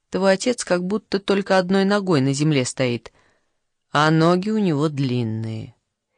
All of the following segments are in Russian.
Твой отец как будто только одной ногой на земле стоит, а ноги у него длинные».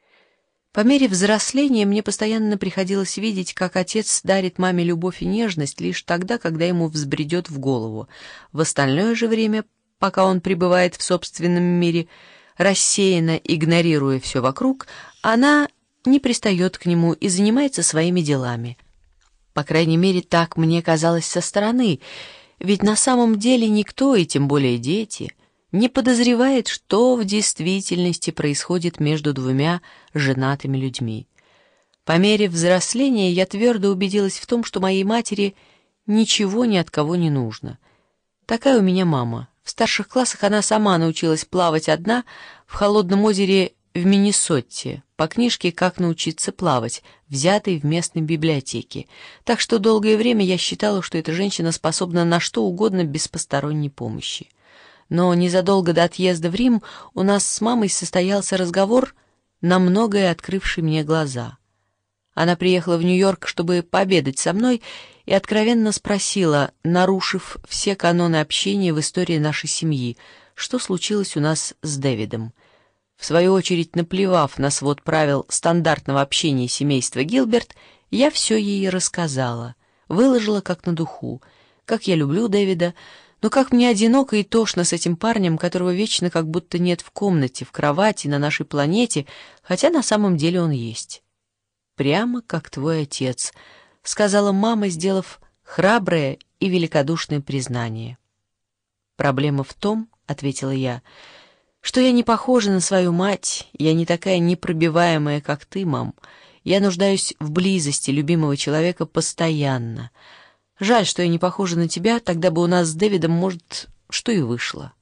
По мере взросления мне постоянно приходилось видеть, как отец дарит маме любовь и нежность лишь тогда, когда ему взбредет в голову. В остальное же время, пока он пребывает в собственном мире, рассеянно игнорируя все вокруг, она не пристает к нему и занимается своими делами. По крайней мере, так мне казалось со стороны, ведь на самом деле никто, и тем более дети, не подозревает, что в действительности происходит между двумя женатыми людьми. По мере взросления я твердо убедилась в том, что моей матери ничего ни от кого не нужно. Такая у меня мама. В старших классах она сама научилась плавать одна в холодном озере в Миннесоте по книжке «Как научиться плавать», взятой в местной библиотеке. Так что долгое время я считала, что эта женщина способна на что угодно без посторонней помощи. Но незадолго до отъезда в Рим у нас с мамой состоялся разговор, на многое открывший мне глаза. Она приехала в Нью-Йорк, чтобы пообедать со мной, и откровенно спросила, нарушив все каноны общения в истории нашей семьи, что случилось у нас с Дэвидом. В свою очередь, наплевав на свод правил стандартного общения семейства Гилберт, я все ей рассказала, выложила как на духу, как я люблю Дэвида, но как мне одиноко и тошно с этим парнем, которого вечно как будто нет в комнате, в кровати, на нашей планете, хотя на самом деле он есть. «Прямо как твой отец», — сказала мама, сделав храброе и великодушное признание. «Проблема в том, — ответила я, — что я не похожа на свою мать, я не такая непробиваемая, как ты, мам. Я нуждаюсь в близости любимого человека постоянно. Жаль, что я не похожа на тебя, тогда бы у нас с Дэвидом, может, что и вышло.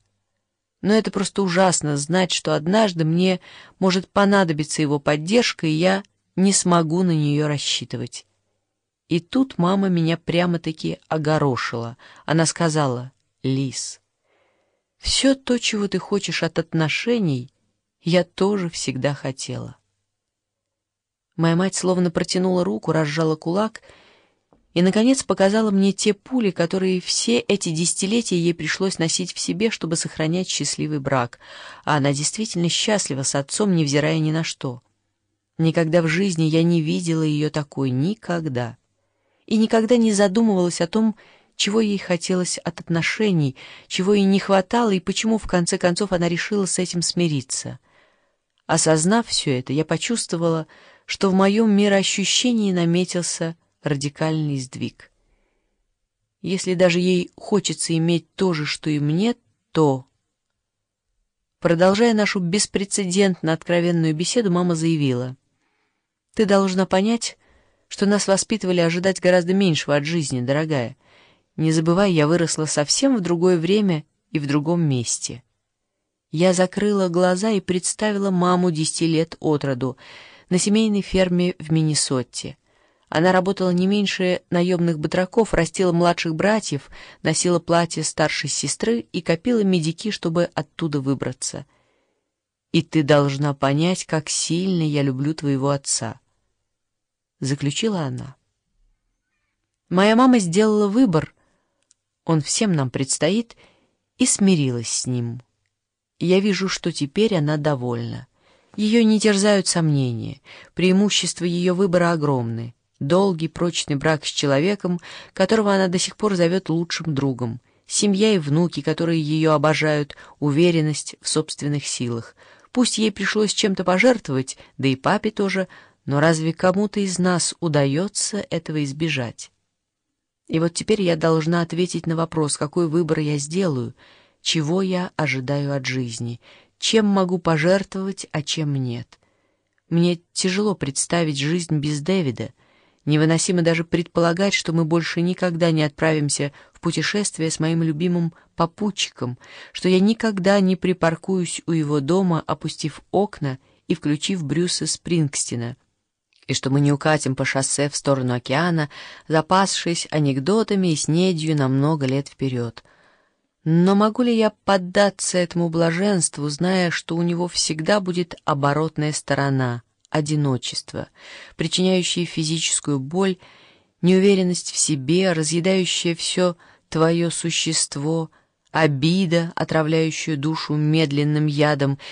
Но это просто ужасно знать, что однажды мне может понадобиться его поддержка, и я не смогу на нее рассчитывать». И тут мама меня прямо-таки огорошила. Она сказала: «Лиз, все то, чего ты хочешь от отношений, я тоже всегда хотела». Моя мать словно протянула руку, разжала кулак и, наконец, показала мне те пули, которые все эти десятилетия ей пришлось носить в себе, чтобы сохранять счастливый брак, а она действительно счастлива с отцом, невзирая ни на что. Никогда в жизни я не видела ее такой, никогда. И никогда не задумывалась о том, чего ей хотелось от отношений, чего ей не хватало и почему, в конце концов, она решила с этим смириться. Осознав все это, я почувствовала, что в моем мироощущении наметился радикальный сдвиг. Если даже ей хочется иметь то же, что и мне, то... Продолжая нашу беспрецедентно откровенную беседу, мама заявила: «Ты должна понять, что нас воспитывали ожидать гораздо меньшего от жизни, дорогая. Не забывай, я выросла совсем в другое время и в другом месте». Я закрыла глаза и представила маму 10 лет от роду на семейной ферме в Миннесоте. Она работала не меньше наемных батраков, растила младших братьев, носила платье старшей сестры и копила медики, чтобы оттуда выбраться. «И ты должна понять, как сильно я люблю твоего отца», — заключила она. Моя мама сделала выбор, он всем нам предстоит, и смирилась с ним. Я вижу, что теперь она довольна. Ее не терзают сомнения, преимущества ее выбора огромны. Долгий, прочный брак с человеком, которого она до сих пор зовет лучшим другом, семья и внуки, которые ее обожают, уверенность в собственных силах. Пусть ей пришлось чем-то пожертвовать, да и папе тоже, но разве кому-то из нас удается этого избежать? И вот теперь я должна ответить на вопрос, какой выбор я сделаю, чего я ожидаю от жизни, чем могу пожертвовать, а чем нет. Мне тяжело представить жизнь без Дэвида. Невыносимо даже предполагать, что мы больше никогда не отправимся в путешествие с моим любимым попутчиком, что я никогда не припаркуюсь у его дома, опустив окна и включив Брюса Спрингстина, и что мы не укатим по шоссе в сторону океана, запасшись анекдотами и снедью на много лет вперед. Но могу ли я поддаться этому блаженству, зная, что у него всегда будет оборотная сторона — одиночество, причиняющее физическую боль, неуверенность в себе, разъедающее все твое существо, обида, отравляющая душу медленным ядом,